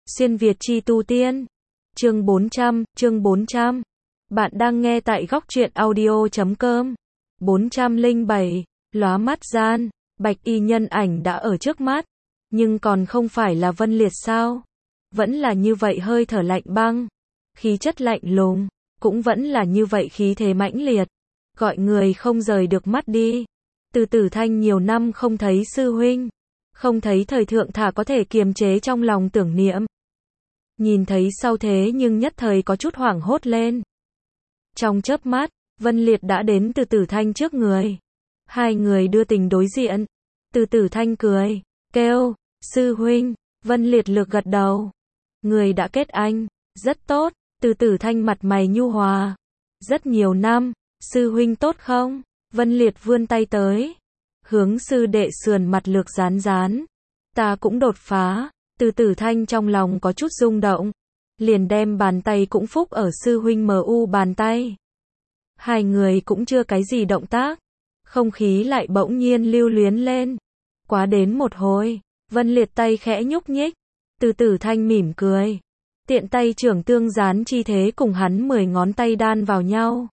Xuyên Việt chi tu tiên. Chương 400. Bạn đang nghe tại góc truyện audio.com. 407. Lóa mắt gian, bạch y nhân ảnh đã ở trước mắt. Nhưng còn không phải là Vân Liệt sao? Vẫn là như vậy hơi thở lạnh băng. Khí chất lạnh lùng. Cũng vẫn là như vậy khí thế mãnh liệt. Gọi người không rời được mắt đi. Từ Tử Thanh nhiều năm không thấy sư huynh. Không thấy thời thượng thả có thể kiềm chế trong lòng tưởng niệm. Nhìn thấy sau thế nhưng nhất thời có chút hoảng hốt lên. Trong chớp mắt, Vân Liệt đã đến Từ Tử Thanh trước người. Hai người đưa tình đối diện. Từ Tử Thanh cười, kêu, sư huynh. Vân Liệt lược gật đầu. Người đã kết anh, rất tốt. Từ Tử Thanh mặt mày nhu hòa. Rất nhiều năm, sư huynh tốt không? Vân Liệt vươn tay tới. Hướng sư đệ sườn mặt lược rán rán. Ta cũng đột phá. Từ Tử Thanh trong lòng có chút rung động. Liền đem bàn tay cũng phúc ở sư huynh mu bàn tay. Hai người cũng chưa cái gì động tác. Không khí lại bỗng nhiên lưu luyến lên. Quá đến một hồi, Vân Liệt tay khẽ nhúc nhích. Từ Tử Thanh mỉm cười. Tiện tay trưởng tương dán chi thế cùng hắn 10 ngón tay đan vào nhau.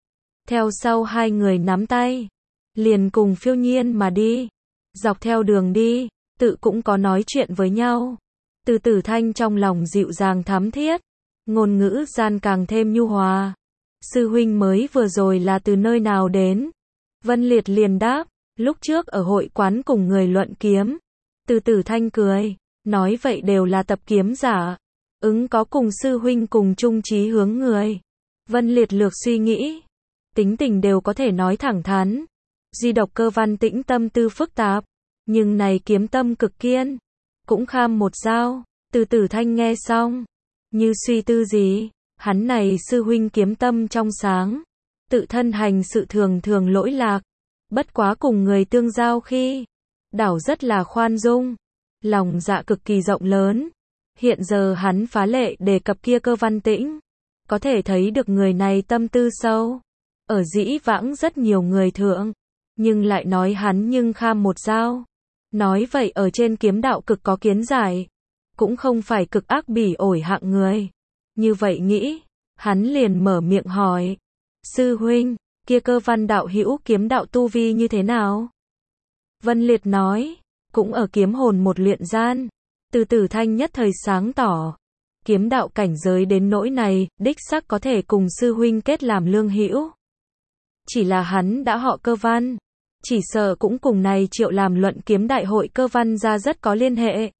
Theo sau hai người nắm tay. Liền cùng phiêu nhiên mà đi. Dọc theo đường đi, tự cũng có nói chuyện với nhau. Từ Tử Thanh trong lòng dịu dàng thắm thiết. Ngôn ngữ gian càng thêm nhu hòa. Sư huynh mới vừa rồi là từ nơi nào đến? Vân Liệt liền đáp, lúc trước ở hội quán cùng người luận kiếm. Từ Tử Thanh cười, nói vậy đều là tập kiếm giả. Có cùng sư huynh cùng chung chí hướng người. Vân Liệt lược suy nghĩ. Tính tình đều có thể nói thẳng thắn. Di độc Cơ Văn Tĩnh tâm tư phức tạp. Nhưng này kiếm tâm cực kiên. Cũng kham một dao. Từ Tử Thanh nghe xong. Như suy tư gì. Hắn này sư huynh kiếm tâm trong sáng. Tự thân hành sự thường thường lỗi lạc. Bất quá cùng người tương giao khi. Đảo rất là khoan dung. Lòng dạ cực kỳ rộng lớn. Hiện giờ hắn phá lệ đề cập kia Cơ Văn Tĩnh. Có thể thấy được người này tâm tư sâu. Ở dĩ vãng rất nhiều người thượng. Nhưng lại nói hắn nhưng kham một dao. Nói vậy ở trên kiếm đạo cực có kiến giải. Cũng không phải cực ác bỉ ổi hạng người. Như vậy nghĩ, hắn liền mở miệng hỏi. Sư huynh, kia Cơ Văn đạo hữu kiếm đạo tu vi như thế nào? Vân Liệt nói, cũng ở kiếm hồn một luyện gian. Từ Tử Thanh nhất thời sáng tỏ. Kiếm đạo cảnh giới đến nỗi này, đích xác có thể cùng sư huynh kết làm lương hữu. Chỉ là hắn đã họ Cơ Văn. Chỉ sợ cũng cùng này Triệu làm luận kiếm đại hội Cơ Văn ra rất có liên hệ.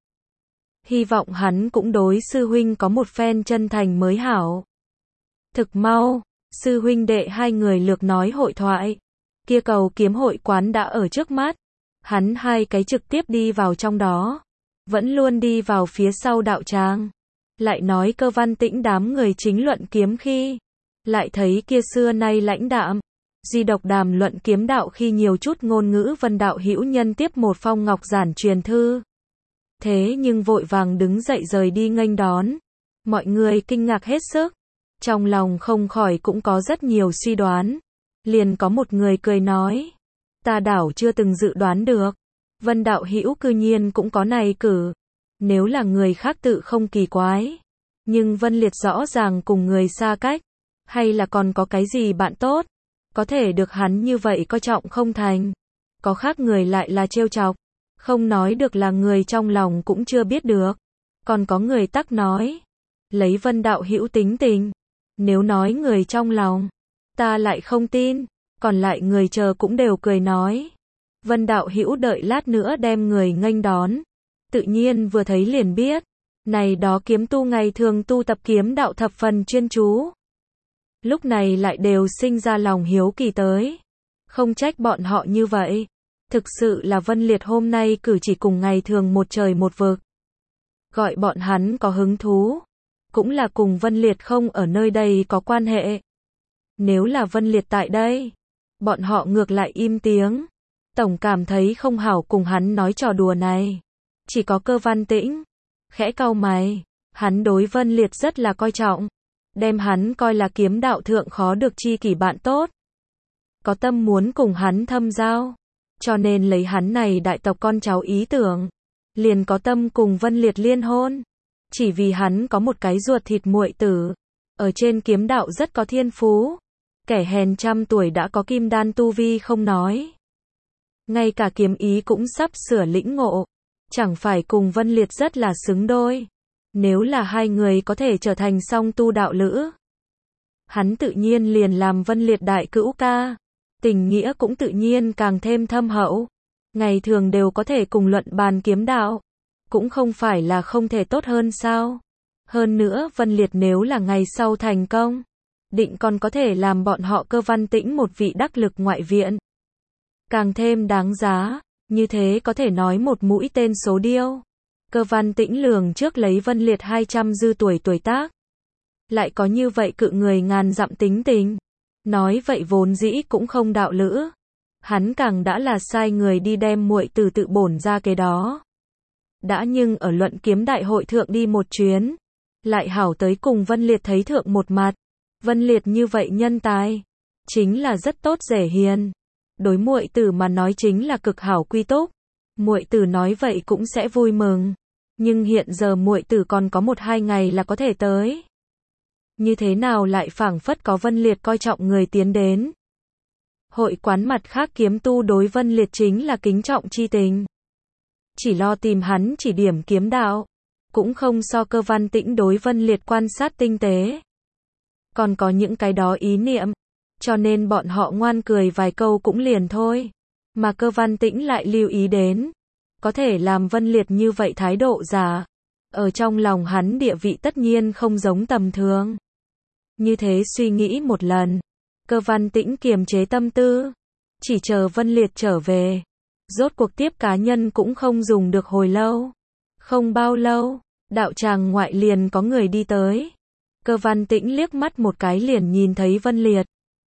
Hy vọng hắn cũng đối sư huynh có một phen chân thành mới hảo. Thực mau, sư huynh đệ hai người lược nói hội thoại. Kia cầu kiếm hội quán đã ở trước mắt. Hắn hai cái trực tiếp đi vào trong đó. Vẫn luôn đi vào phía sau đạo tràng. Lại nói Cơ Văn Tĩnh đám người chính luận kiếm khi. Lại thấy kia xưa nay lãnh đạm. Di độc đàm luận kiếm đạo khi nhiều chút ngôn ngữ Vân đạo hữu nhân tiếp một phong ngọc giản truyền thư. Thế nhưng vội vàng đứng dậy rời đi nghênh đón. Mọi người kinh ngạc hết sức. Trong lòng không khỏi cũng có rất nhiều suy đoán. Liền có một người cười nói. Ta đảo chưa từng dự đoán được. Vân đạo hữu cư nhiên cũng có này cử. Nếu là người khác tự không kỳ quái. Nhưng Vân Liệt rõ ràng cùng người xa cách. Hay là còn có cái gì bạn tốt. Có thể được hắn như vậy coi trọng không thành. Có khác người lại là trêu chọc. Không nói được là người trong lòng cũng chưa biết được. Còn có người tắc nói. Lấy Vân đạo hữu tính tình. Nếu nói người trong lòng. Ta lại không tin. Còn lại người chờ cũng đều cười nói. Vân đạo hữu đợi lát nữa đem người nghênh đón. Tự nhiên vừa thấy liền biết. Này đó kiếm tu ngày thường tu tập kiếm đạo thập phần chuyên chú. Lúc này lại đều sinh ra lòng hiếu kỳ tới. Không trách bọn họ như vậy. Thực sự là Vân Liệt hôm nay cử chỉ cùng ngày thường một trời một vực. Gọi bọn hắn có hứng thú. Cũng là cùng Vân Liệt không ở nơi đây có quan hệ. Nếu là Vân Liệt tại đây. Bọn họ ngược lại im tiếng. Tổng cảm thấy không hảo cùng hắn nói trò đùa này. Chỉ có Cơ Văn Tĩnh. Khẽ cau mày. Hắn đối Vân Liệt rất là coi trọng. Đem hắn coi là kiếm đạo thượng khó được chi kỷ bạn tốt. Có tâm muốn cùng hắn thâm giao. Cho nên lấy hắn này đại tộc con cháu ý tưởng. Liền có tâm cùng Vân Liệt liên hôn. Chỉ vì hắn có một cái ruột thịt muội tử, ở trên kiếm đạo rất có thiên phú. Kẻ hèn trăm tuổi đã có kim đan tu vi không nói. Ngay cả kiếm ý cũng sắp sửa lĩnh ngộ. Chẳng phải cùng Vân Liệt rất là xứng đôi. Nếu là hai người có thể trở thành song tu đạo lữ, hắn tự nhiên liền làm Vân Liệt đại cữu ca. Tình nghĩa cũng tự nhiên càng thêm thâm hậu. Ngày thường đều có thể cùng luận bàn kiếm đạo. Cũng không phải là không thể tốt hơn sao. Hơn nữa Vân Liệt nếu là ngày sau thành công, định còn có thể làm bọn họ Cơ Văn Tĩnh một vị đắc lực ngoại viện. Càng thêm đáng giá, như thế có thể nói một mũi tên số điêu. Cơ Văn Tĩnh lường trước lấy Vân Liệt 200 dư tuổi tuổi tác. Lại có như vậy cự người ngàn dặm tính tình. Nói vậy vốn dĩ cũng không đạo lữ. Hắn càng đã là sai người đi đem muội tử tự bổn ra cái đó. Đã nhưng ở luận kiếm đại hội thượng đi một chuyến. Lại hảo tới cùng Vân Liệt thấy thượng một mặt. Vân Liệt như vậy nhân tài. Chính là rất tốt dễ hiền. Đối muội tử mà nói chính là cực hảo quy túc. Muội tử nói vậy cũng sẽ vui mừng. Nhưng hiện giờ muội tử còn có 1-2 ngày là có thể tới. Như thế nào lại phảng phất có Vân Liệt coi trọng người tiến đến. Hội quán mặt khác kiếm tu đối Vân Liệt chính là kính trọng chi tình. Chỉ lo tìm hắn chỉ điểm kiếm đạo. Cũng không so Cơ Văn Tĩnh đối Vân Liệt quan sát tinh tế. Còn có những cái đó ý niệm. Cho nên bọn họ ngoan cười vài câu cũng liền thôi. Mà Cơ Văn Tĩnh lại lưu ý đến. Có thể làm Vân Liệt như vậy thái độ giả. Ở trong lòng hắn địa vị tất nhiên không giống tầm thường. Như thế suy nghĩ một lần. Cơ Văn Tĩnh kiềm chế tâm tư. Chỉ chờ Vân Liệt trở về. Rốt cuộc tiếp cá nhân cũng không dùng được hồi lâu. Không bao lâu, đạo tràng ngoại liền có người đi tới. Cơ Văn Tĩnh liếc mắt một cái liền nhìn thấy Vân Liệt.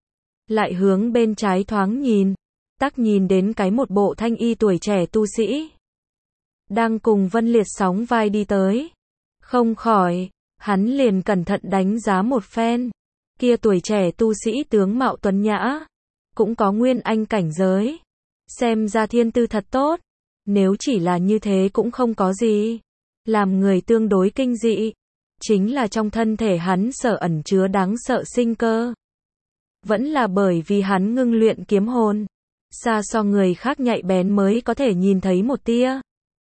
Lại hướng bên trái thoáng nhìn. Tắc nhìn đến cái một bộ thanh y tuổi trẻ tu sĩ. Đang cùng Vân Liệt sóng vai đi tới. Không khỏi, hắn liền cẩn thận đánh giá một phen. Kia tuổi trẻ tu sĩ tướng mạo tuấn nhã. Cũng có nguyên anh cảnh giới. Xem ra thiên tư thật tốt. Nếu chỉ là như thế cũng không có gì. Làm người tương đối kinh dị. Chính là trong thân thể hắn sở ẩn chứa đáng sợ sinh cơ. Vẫn là bởi vì hắn ngưng luyện kiếm hồn. Xa so người khác nhạy bén mới có thể nhìn thấy một tia.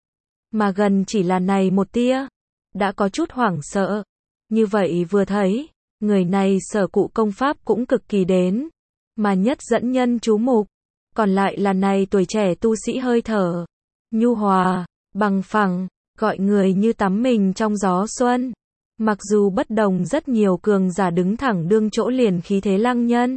Mà gần chỉ là này một tia. Đã có chút hoảng sợ. Như vậy vừa thấy, người này sở cụ công pháp cũng cực kỳ đến. Mà nhất dẫn nhân chú mục. Còn lại là này tuổi trẻ tu sĩ hơi thở. Nhu hòa, bằng phẳng, gọi người như tắm mình trong gió xuân. Mặc dù bất đồng rất nhiều cường giả đứng thẳng đương chỗ liền khí thế lăng nhân.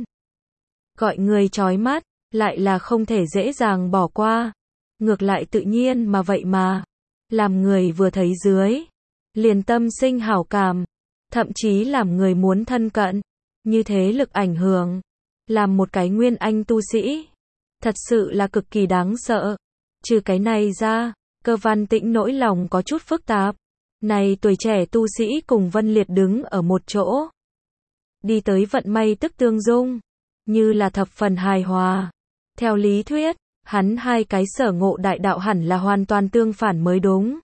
Gọi người chói mắt, lại là không thể dễ dàng bỏ qua. Ngược lại tự nhiên mà vậy mà. Làm người vừa thấy dưới. Liền tâm sinh hảo cảm. Thậm chí làm người muốn thân cận. Như thế lực ảnh hưởng. Làm một cái nguyên anh tu sĩ. Thật sự là cực kỳ đáng sợ. Trừ cái này ra, Cơ Văn Tĩnh nỗi lòng có chút phức tạp. Này tuổi trẻ tu sĩ cùng Vân Liệt đứng ở một chỗ. Đi tới vận may tức tương dung. Như là thập phần hài hòa. Theo lý thuyết, hắn hai cái sở ngộ đại đạo hẳn là hoàn toàn tương phản mới đúng.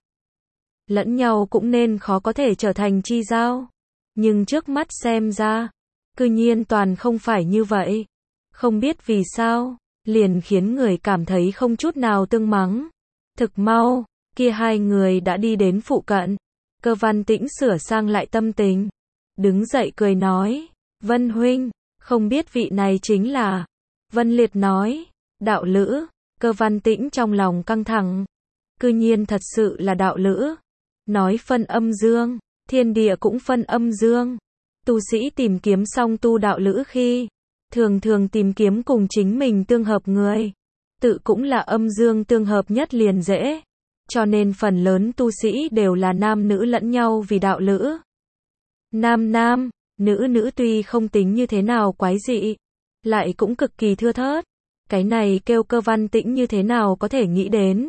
Lẫn nhau cũng nên khó có thể trở thành chi giao. Nhưng trước mắt xem ra, cư nhiên toàn không phải như vậy. Không biết vì sao, liền khiến người cảm thấy không chút nào tương mắng. Thực mau, kia hai người đã đi đến phụ cận. Cơ Văn Tĩnh sửa sang lại tâm tình. Đứng dậy cười nói, Vân huynh, không biết vị này chính là. Vân Liệt nói, đạo lữ. Cơ Văn Tĩnh trong lòng căng thẳng. Cư nhiên thật sự là đạo lữ. Nói phân âm dương, thiên địa cũng phân âm dương. Tu sĩ tìm kiếm song tu đạo lữ khi, thường thường tìm kiếm cùng chính mình tương hợp người. Tự cũng là âm dương tương hợp nhất liền dễ. Cho nên phần lớn tu sĩ đều là nam nữ lẫn nhau vì đạo lữ. Nam nam, nữ nữ tuy không tính như thế nào quái dị, lại cũng cực kỳ thưa thớt. Cái này kêu Cơ Văn Tĩnh như thế nào có thể nghĩ đến.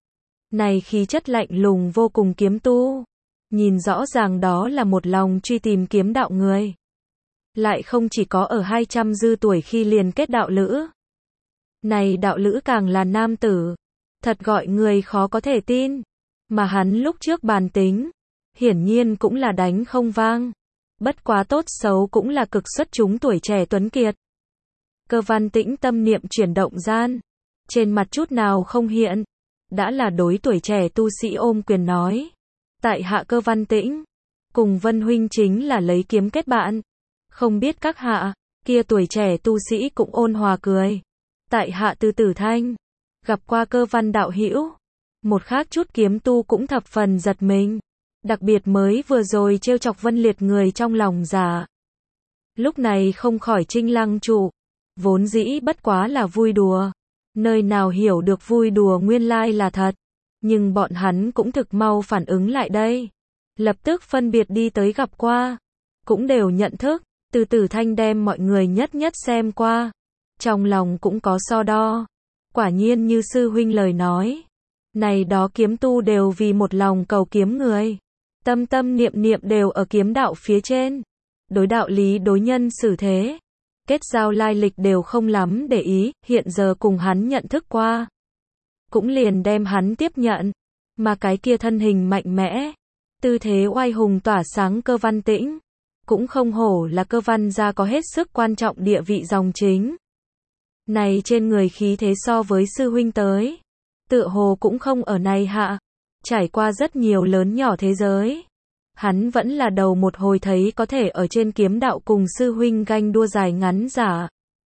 Này khí chất lạnh lùng vô cùng kiếm tu. Nhìn rõ ràng đó là một lòng truy tìm kiếm đạo người. Lại không chỉ có ở 200 dư tuổi khi liền kết đạo lữ. Này đạo lữ càng là nam tử. Thật gọi người khó có thể tin. Mà hắn lúc trước bàn tính. hiển nhiên cũng là đánh không vang. Bất quá tốt xấu cũng là cực xuất chúng tuổi trẻ tuấn kiệt. Cơ Văn Tĩnh tâm niệm chuyển động gian, trên mặt chút nào không hiện, đã là đối tuổi trẻ tu sĩ ôm quyền nói. Tại hạ Cơ Văn Tĩnh, cùng Vân huynh chính là lấy kiếm kết bạn. Không biết các hạ, kia tuổi trẻ tu sĩ cũng ôn hòa cười. Tại hạ Từ Tử Thanh, gặp qua Cơ Văn đạo hữu. Một khác chút kiếm tu cũng thập phần giật mình. Đặc biệt mới vừa rồi trêu chọc Vân Liệt người trong lòng giả. Lúc này không khỏi trinh lăng trụ. Vốn dĩ bất quá là vui đùa. Nơi nào hiểu được vui đùa nguyên lai là thật. Nhưng bọn hắn cũng thực mau phản ứng lại đây. Lập tức phân biệt đi tới gặp qua. Cũng đều nhận thức. Từ Tử Thanh đem mọi người nhất nhất xem qua. Trong lòng cũng có so đo. Quả nhiên như sư huynh lời nói. Này đó kiếm tu đều vì một lòng cầu kiếm người. Tâm tâm niệm niệm đều ở kiếm đạo phía trên. Đối đạo lý đối nhân xử thế. Kết giao lai lịch đều không lắm để ý, hiện giờ cùng hắn nhận thức qua. Cũng liền đem hắn tiếp nhận. Mà cái kia thân hình mạnh mẽ. Tư thế oai hùng tỏa sáng Cơ Văn Tĩnh. Cũng không hổ là Cơ Văn gia có hết sức quan trọng địa vị dòng chính. Này trên người khí thế so với sư huynh tới. Tựa hồ cũng không ở này hạ. Trải qua rất nhiều lớn nhỏ thế giới. Hắn vẫn là đầu một hồi thấy có thể ở trên kiếm đạo cùng sư huynh ganh đua dài ngắn giả.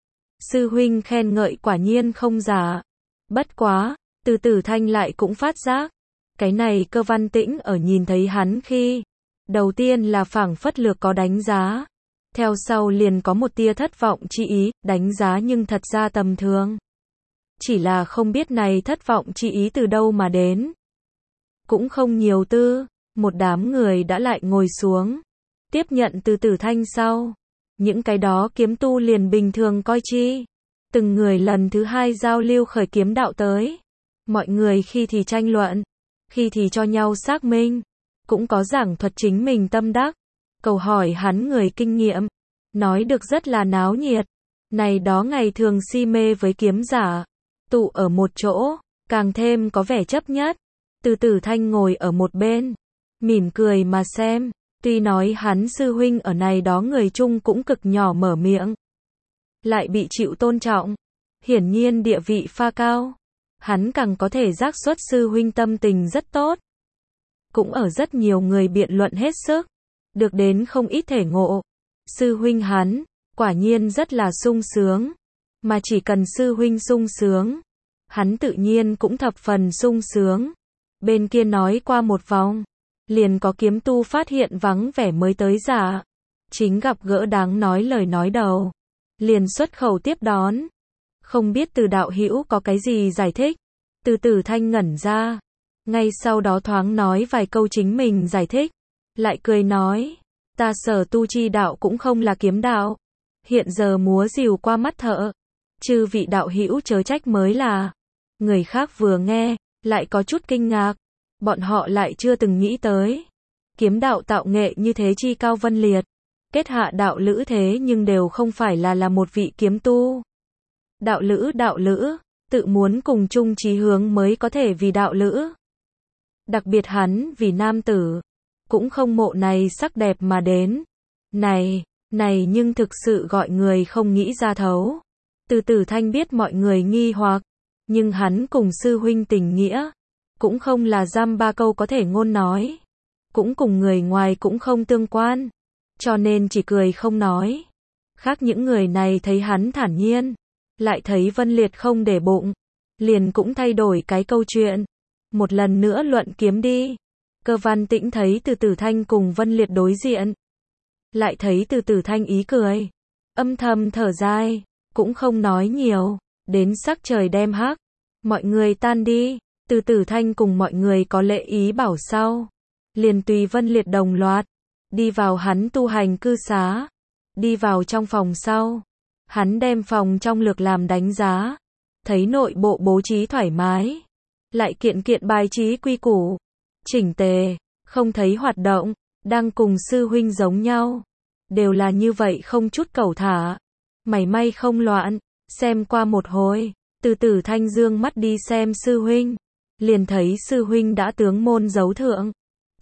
Sư huynh khen ngợi quả nhiên không giả. Bất quá, Từ Tử Thanh lại cũng phát giác. Cái này Cơ Văn Tĩnh ở nhìn thấy hắn khi. Đầu tiên là phảng phất lược có đánh giá. Theo sau liền có một tia thất vọng chi ý, đánh giá nhưng thật ra tầm thường. Chỉ là không biết này thất vọng chi ý từ đâu mà đến. Cũng không nhiều tư, một đám người đã lại ngồi xuống. Tiếp nhận Từ Tử Thanh sau. Những cái đó kiếm tu liền bình thường coi chi. Từng người lần thứ hai giao lưu khởi kiếm đạo tới. Mọi người khi thì tranh luận, khi thì cho nhau xác minh. Cũng có giảng thuật chính mình tâm đắc. Cầu hỏi hắn người kinh nghiệm. Nói được rất là náo nhiệt. Này đó ngày thường si mê với kiếm giả. Tụ ở một chỗ, càng thêm có vẻ chấp nhất. Từ Tử Thanh ngồi ở một bên. Mỉm cười mà xem. Tuy nói hắn sư huynh ở này đó người chung cũng cực nhỏ mở miệng. Lại bị chịu tôn trọng. Hiển nhiên địa vị pha cao. Hắn càng có thể giác xuất sư huynh tâm tình rất tốt. Cũng ở rất nhiều người biện luận hết sức. Được đến không ít thể ngộ. Sư huynh hắn, quả nhiên rất là sung sướng. Mà chỉ cần sư huynh sung sướng. Hắn tự nhiên cũng thập phần sung sướng. Bên kia nói qua một vòng. Liền có kiếm tu phát hiện vắng vẻ mới tới giả. Chính gặp gỡ đáng nói lời nói đầu. Liền xuất khẩu tiếp đón. Không biết Từ đạo hữu có cái gì giải thích. Từ Tử Thanh ngẩn ra. Ngay sau đó thoáng nói vài câu chính mình giải thích. Lại cười nói. Ta sở tu chi đạo cũng không là kiếm đạo. Hiện giờ múa rìu qua mắt thợ. Chư vị đạo hữu chớ trách mới là. Người khác vừa nghe, lại có chút kinh ngạc. Bọn họ lại chưa từng nghĩ tới. Kiếm đạo tạo nghệ như thế chi cao vân liệt. Kết hạ đạo lữ thế nhưng đều không phải là một vị kiếm tu. Đạo lữ, tự muốn cùng chung chí hướng mới có thể vì đạo lữ. Đặc biệt hắn vì nam tử. Cũng không mộ này sắc đẹp mà đến. Này nhưng thực sự gọi người không nghĩ ra thấu. Từ Tử Thanh biết mọi người nghi hoặc. Nhưng hắn cùng sư huynh tình nghĩa. Cũng không là dăm ba câu có thể ngôn nói. Cũng cùng người ngoài cũng không tương quan. Cho nên chỉ cười không nói. Khác những người này thấy hắn thản nhiên. Lại thấy Vân Liệt không để bụng. Liền cũng thay đổi cái câu chuyện. Một lần nữa luận kiếm đi. Cơ Văn Tĩnh thấy Từ Tử Thanh cùng Vân Liệt đối diện. Lại thấy Từ Tử Thanh ý cười. Âm thầm thở dài. Cũng không nói nhiều. Đến sắc trời đem hắc. Mọi người tan đi. Từ Tử Thanh cùng mọi người có lễ ý bảo sau. Liền tùy Vân Liệt đồng loạt. Đi vào hắn tu hành cư xá. Đi vào trong phòng sau. Hắn đem phòng trong lược làm đánh giá. Thấy nội bộ bố trí thoải mái. Lại kiện bài trí quy củ. Chỉnh tề. Không thấy hoạt động. Đang cùng sư huynh giống nhau. Đều là như vậy không chút cẩu thả. Mảy may không loạn. Xem qua một hồi. Từ Tử Thanh dương mắt đi xem sư huynh. Liền thấy sư huynh đã tướng môn dấu thượng.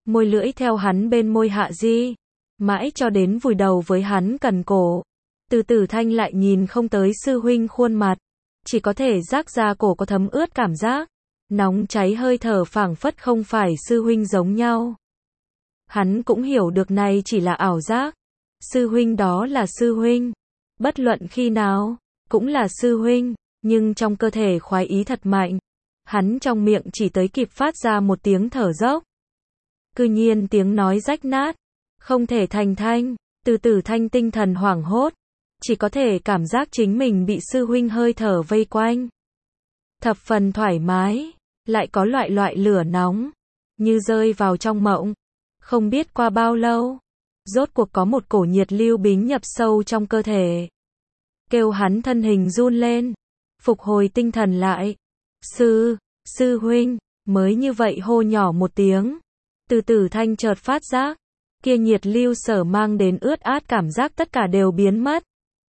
môi lưỡi theo hắn bên môi hạ di, mãi cho đến vùi đầu với hắn cần cổ. Từ Tử Thanh lại nhìn không tới sư huynh khuôn mặt, chỉ có thể rác ra cổ có thấm ướt cảm giác, nóng cháy hơi thở phảng phất không phải sư huynh giống nhau. Hắn cũng hiểu được này chỉ là ảo giác, sư huynh đó là sư huynh, bất luận khi nào, cũng là sư huynh, nhưng trong cơ thể khoái ý thật mạnh, hắn trong miệng chỉ tới kịp phát ra một tiếng thở dốc. Cư nhiên tiếng nói rách nát, không thể thành thanh, Từ Tử Thanh tinh thần hoảng hốt, chỉ có thể cảm giác chính mình bị sư huynh hơi thở vây quanh. Thập phần thoải mái, lại có loại lửa nóng, như rơi vào trong mộng. Không biết qua bao lâu, rốt cuộc có một cổ nhiệt lưu bính nhập sâu trong cơ thể. Kêu hắn thân hình run lên, phục hồi tinh thần lại. Sư huynh, mới như vậy hô nhỏ một tiếng. Từ Tử Thanh chợt phát giác, kia nhiệt lưu sở mang đến ướt át cảm giác tất cả đều biến mất.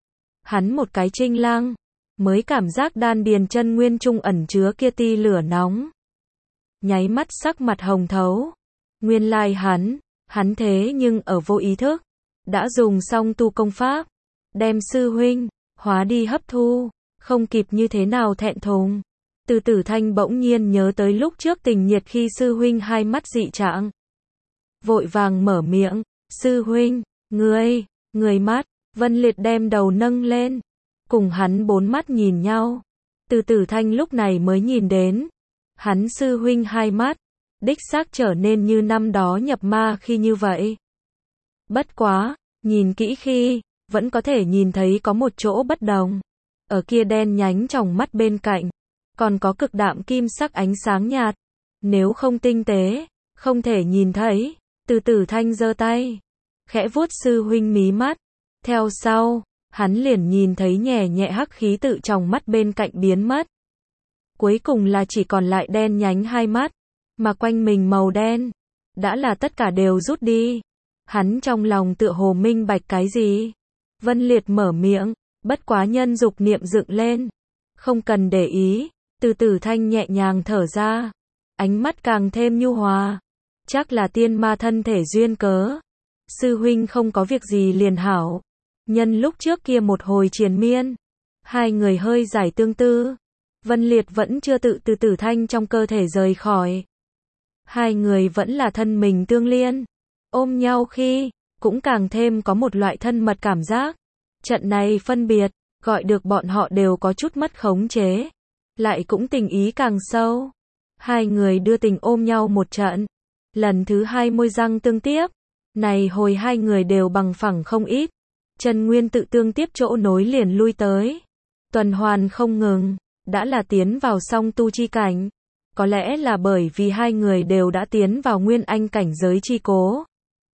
Hắn một cái chinh lăng, mới cảm giác đan điền chân nguyên trung ẩn chứa kia tia lửa nóng. Nháy mắt sắc mặt hồng thấu. Nguyên lai hắn thế nhưng ở vô ý thức, đã dùng xong tu công pháp, đem sư huynh, hóa đi hấp thu, không kịp như thế nào thẹn thùng. Từ Tử Thanh bỗng nhiên nhớ tới lúc trước tình nhiệt khi sư huynh hai mắt dị trạng. Vội vàng mở miệng, sư huynh, người mắt, Vân Liệt đem đầu nâng lên, cùng hắn bốn mắt nhìn nhau. Từ Tử Thanh lúc này mới nhìn đến, hắn sư huynh hai mắt, đích xác trở nên như năm đó nhập ma khi như vậy. Bất quá, nhìn kỹ khi, vẫn có thể nhìn thấy có một chỗ bất đồng. Ở kia đen nhánh tròng mắt bên cạnh, còn có cực đạm kim sắc ánh sáng nhạt. Nếu không tinh tế, không thể nhìn thấy. Từ Tử Thanh giơ tay, khẽ vuốt sư huynh mí mắt. Theo sau, hắn liền nhìn thấy nhẹ nhẹ hắc khí tự tròng mắt bên cạnh biến mất. Cuối cùng là chỉ còn lại đen nhánh hai mắt, mà quanh mình màu đen, đã là tất cả đều rút đi. Hắn trong lòng tựa hồ minh bạch cái gì. Vân Liệt mở miệng, bất quá nhân dục niệm dựng lên. Không cần để ý, Từ Tử Thanh nhẹ nhàng thở ra. Ánh mắt càng thêm nhu hòa. Chắc là tiên ma thân thể duyên cớ. Sư huynh không có việc gì liền hảo. Nhân lúc trước kia một hồi triền miên, hai người hơi giải tương tư. Vân Liệt vẫn chưa tự Từ Tử Thanh trong cơ thể rời khỏi. Hai người vẫn là thân mình tương liên. Ôm nhau khi, cũng càng thêm có một loại thân mật cảm giác. Trận này phân biệt, gọi được bọn họ đều có chút mất khống chế. Lại cũng tình ý càng sâu. Hai người đưa tình ôm nhau một trận. Lần thứ hai môi răng tương tiếp. Này hồi hai người đều bằng phẳng không ít. Chân nguyên tự tương tiếp chỗ nối liền lui tới. Tuần hoàn không ngừng, đã là tiến vào song tu chi cảnh. Có lẽ là bởi vì hai người đều đã tiến vào nguyên anh cảnh giới chi cố.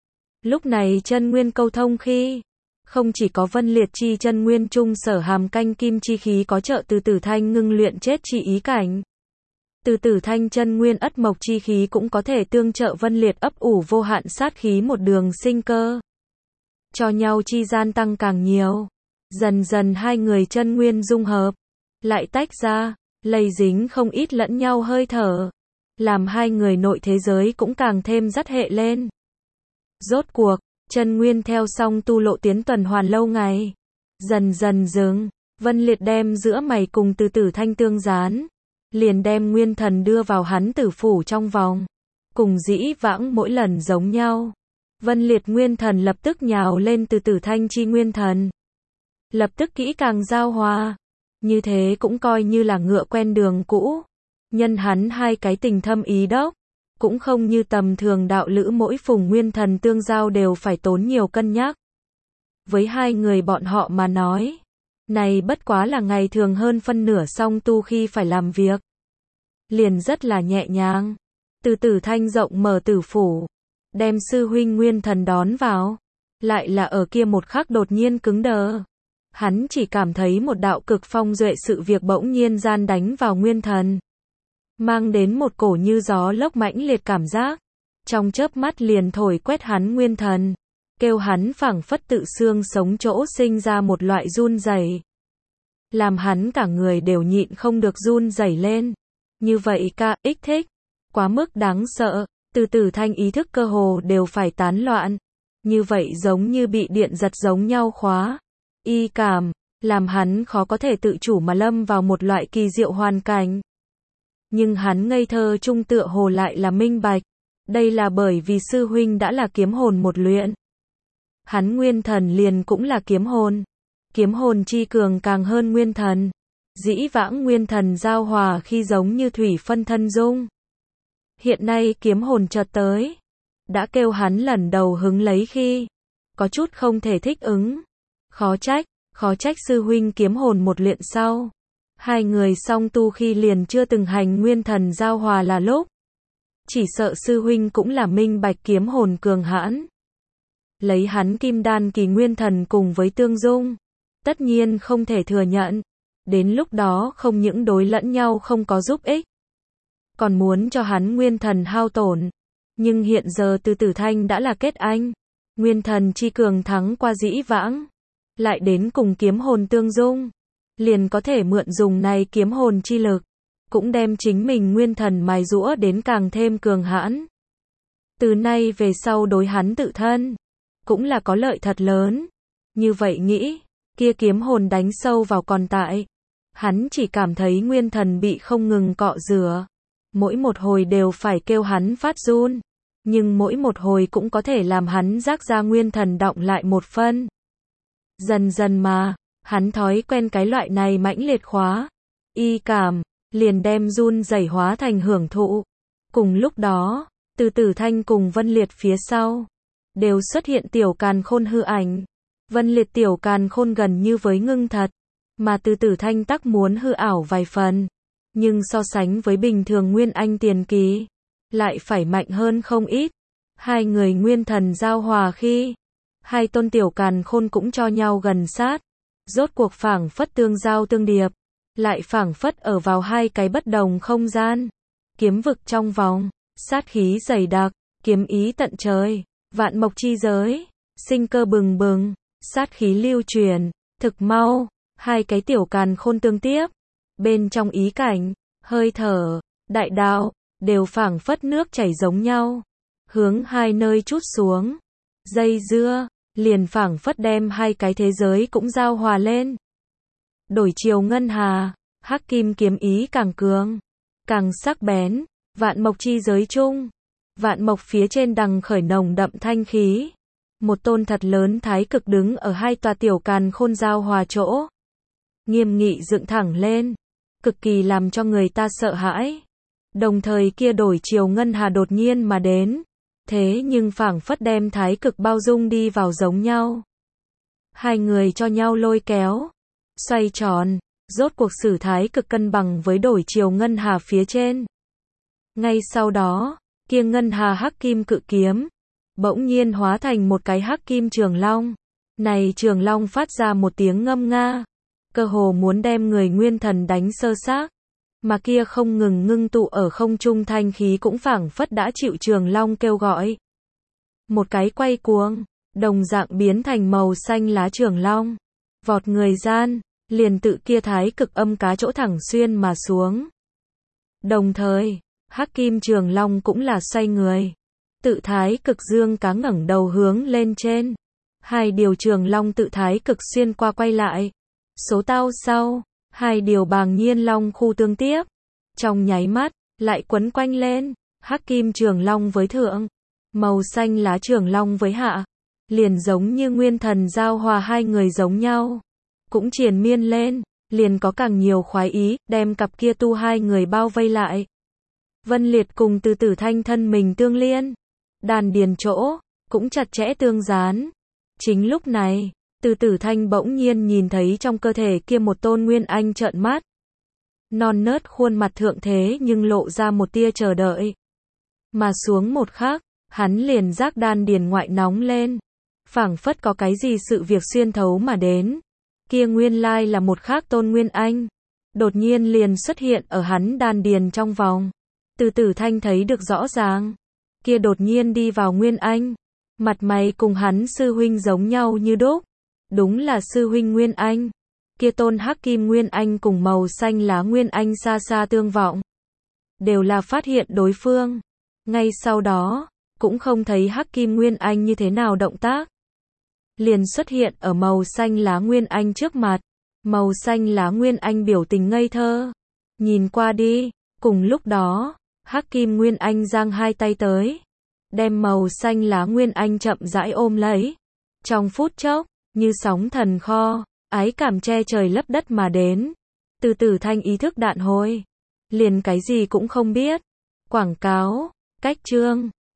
Lúc này chân nguyên câu thông khi, không chỉ có Vân Liệt chi chân nguyên trung sở hàm canh kim chi khí có trợ Từ Tử Thanh ngưng luyện chết chi ý cảnh. Từ Tử Thanh chân nguyên ất mộc chi khí cũng có thể tương trợ Vân Liệt ấp ủ vô hạn sát khí một đường sinh cơ. Cho nhau chi gian tăng càng nhiều. Dần dần hai người chân nguyên dung hợp, lại tách ra, lây dính không ít lẫn nhau hơi thở. Làm hai người nội thế giới cũng càng thêm dắt hệ lên. Rốt cuộc, chân nguyên theo song tu lộ tiến tuần hoàn lâu ngày. Dần dần dừng, Vân Liệt đem giữa mày cùng Từ Tử Thanh tương dán. Liền đem nguyên thần đưa vào hắn tử phủ trong vòng. Cùng dĩ vãng mỗi lần giống nhau. Vân Liệt nguyên thần lập tức nhào lên Từ Tử Thanh chi nguyên thần. Lập tức kỹ càng giao hòa. Như thế cũng coi như là ngựa quen đường cũ. Nhân hắn hai cái tình thâm ý đốc. Cũng không như tầm thường đạo lữ mỗi phùng nguyên thần tương giao đều phải tốn nhiều cân nhắc. Với hai người bọn họ mà nói, này bất quá là ngày thường hơn phân nửa song tu khi phải làm việc. Liền rất là nhẹ nhàng. Từ Tử Thanh rộng mở tử phủ, đem sư huynh nguyên thần đón vào. Lại là ở kia một khắc đột nhiên cứng đờ. Hắn chỉ cảm thấy một đạo cực phong duệ sự việc bỗng nhiên gian đánh vào nguyên thần. Mang đến một cổ như gió lốc mãnh liệt cảm giác. Trong chớp mắt liền thổi quét hắn nguyên thần. Kêu hắn phảng phất tự xương sống chỗ sinh ra một loại run rẩy. Làm hắn cả người đều nhịn không được run rẩy lên. Như vậy KX thích. Quá mức đáng sợ. Từ Tử Thanh ý thức cơ hồ đều phải tán loạn. Như vậy giống như bị điện giật giống nhau khóa. Y cảm, làm hắn khó có thể tự chủ mà lâm vào một loại kỳ diệu hoàn cảnh. Nhưng hắn ngây thơ trung tựa hồ lại là minh bạch. Đây là bởi vì sư huynh đã là kiếm hồn một luyện. Hắn nguyên thần liền cũng là kiếm hồn. Kiếm hồn chi cường càng hơn nguyên thần. Dĩ vãng nguyên thần giao hòa khi giống như thủy phân thân dung. Hiện nay kiếm hồn chợt tới. Đã kêu hắn lần đầu hứng lấy khi. Có chút không thể thích ứng. Khó trách sư huynh kiếm hồn một luyện sau. Hai người song tu khi liền chưa từng hành nguyên thần giao hòa là lúc. Chỉ sợ sư huynh cũng là minh bạch kiếm hồn cường hãn. Lấy hắn kim đan kỳ nguyên thần cùng với tương dung. Tất nhiên không thể thừa nhận. Đến lúc đó không những đối lẫn nhau không có giúp ích. Còn muốn cho hắn nguyên thần hao tổn. Nhưng hiện giờ Từ Tử Thanh đã là kết anh. Nguyên thần chi cường thắng qua dĩ vãng. Lại đến cùng kiếm hồn tương dung. Liền có thể mượn dùng này kiếm hồn chi lực. Cũng đem chính mình nguyên thần mài giũa đến càng thêm cường hãn. Từ nay về sau đối hắn tự thân. Cũng là có lợi thật lớn. Như vậy nghĩ, kia kiếm hồn đánh sâu vào còn tại. Hắn chỉ cảm thấy nguyên thần bị không ngừng cọ rửa. Mỗi một hồi đều phải kêu hắn phát run. Nhưng mỗi một hồi cũng có thể làm hắn rác ra nguyên thần động lại một phân. Dần dần mà, hắn thói quen cái loại này mãnh liệt khóa. Y cảm, liền đem run rẩy hóa thành hưởng thụ. Cùng lúc đó, Từ Tử Thanh cùng Vân Liệt phía sau. Đều xuất hiện tiểu càn khôn hư ảnh. Vân Liệt tiểu càn khôn gần như với ngưng thật. Mà Từ Tử Thanh tắc muốn hư ảo vài phần. Nhưng so sánh với bình thường nguyên anh tiền kỳ. Lại phải mạnh hơn không ít. Hai người nguyên thần giao hòa khi. Hai tôn tiểu càn khôn cũng cho nhau gần sát. Rốt cuộc phảng phất tương giao tương điệp. Lại phảng phất ở vào hai cái bất đồng không gian. Kiếm vực trong vòng. Sát khí dày đặc. Kiếm ý tận trời. Vạn mộc chi giới. Sinh cơ bừng bừng. Sát khí lưu truyền. Thực mau. Hai cái tiểu càn khôn tương tiếp. Bên trong ý cảnh. Hơi thở. Đại đạo. Đều phảng phất nước chảy giống nhau. Hướng hai nơi trút xuống. Dây dưa. Liền phảng phất đem hai cái thế giới cũng giao hòa lên. Đổi chiều ngân hà. Hắc kim kiếm ý càng cường. Càng sắc bén. Vạn mộc chi giới chung. Vạn mộc phía trên đằng khởi nồng đậm thanh khí. Một tôn thật lớn thái cực đứng ở hai tòa tiểu càn khôn giao hòa chỗ. Nghiêm nghị dựng thẳng lên. Cực kỳ làm cho người ta sợ hãi. Đồng thời kia đổi chiều ngân hà đột nhiên mà đến. Thế nhưng phảng phất đem thái cực bao dung đi vào giống nhau. Hai người cho nhau lôi kéo. Xoay tròn. Rốt cuộc sử thái cực cân bằng với đổi chiều ngân hà phía trên. Ngay sau đó, kia ngân hà hắc kim cự kiếm. Bỗng nhiên hóa thành một cái hắc kim trường long. Này trường long phát ra một tiếng ngâm nga. Cơ hồ muốn đem người nguyên thần đánh sơ xác. Mà kia không ngừng ngưng tụ ở không trung thanh khí cũng phảng phất đã chịu trường long kêu gọi. Một cái quay cuồng, đồng dạng biến thành màu xanh lá trường long. Vọt người gian, liền tự kia thái cực âm cá chỗ thẳng xuyên mà xuống. Đồng thời, hắc kim trường long cũng là xoay người. Tự thái cực dương cá ngẩng đầu hướng lên trên. Hai điều trường long tự thái cực xuyên qua quay lại. Số tao sau. Hai điều bàng nhiên long khu tương tiếp. Trong nháy mắt, lại quấn quanh lên. Hắc kim trường long với thượng. Màu xanh lá trường long với hạ. Liền giống như nguyên thần giao hòa hai người giống nhau. Cũng triền miên lên. Liền có càng nhiều khoái ý, đem cặp kia tu hai người bao vây lại. Vân Liệt cùng Từ Tử Thanh thân mình tương liên. Đàn điền chỗ, cũng chặt chẽ tương dán. Chính lúc này, Từ Tử Thanh bỗng nhiên nhìn thấy trong cơ thể kia một tôn nguyên anh trợn mắt. Non nớt khuôn mặt thượng thế nhưng lộ ra một tia chờ đợi. Mà xuống một khắc, hắn liền giác đan điền ngoại nóng lên. Phảng phất có cái gì sự việc xuyên thấu mà đến. Kia nguyên lai là một khác tôn nguyên anh. Đột nhiên liền xuất hiện ở hắn đan điền trong vòng. Từ Tử Thanh thấy được rõ ràng. Kia đột nhiên đi vào nguyên anh. Mặt mày cùng hắn sư huynh giống nhau như đúc. Đúng là sư huynh nguyên anh. Kia tôn hắc kim nguyên anh cùng màu xanh lá nguyên anh xa xa tương vọng. Đều là phát hiện đối phương. Ngay sau đó, cũng không thấy Hắc Kim Nguyên Anh như thế nào động tác. Liền xuất hiện ở màu xanh lá Nguyên Anh trước mặt. Màu xanh lá Nguyên Anh biểu tình ngây thơ. Nhìn qua đi, cùng lúc đó, Hắc Kim Nguyên Anh giang hai tay tới. Đem màu xanh lá Nguyên Anh chậm rãi ôm lấy. Trong phút chốc, như sóng thần kho, ái cảm che trời lấp đất mà đến. Từ từ thanh ý thức đạn hồi. Liền cái gì cũng không biết. Quảng cáo, cách chương.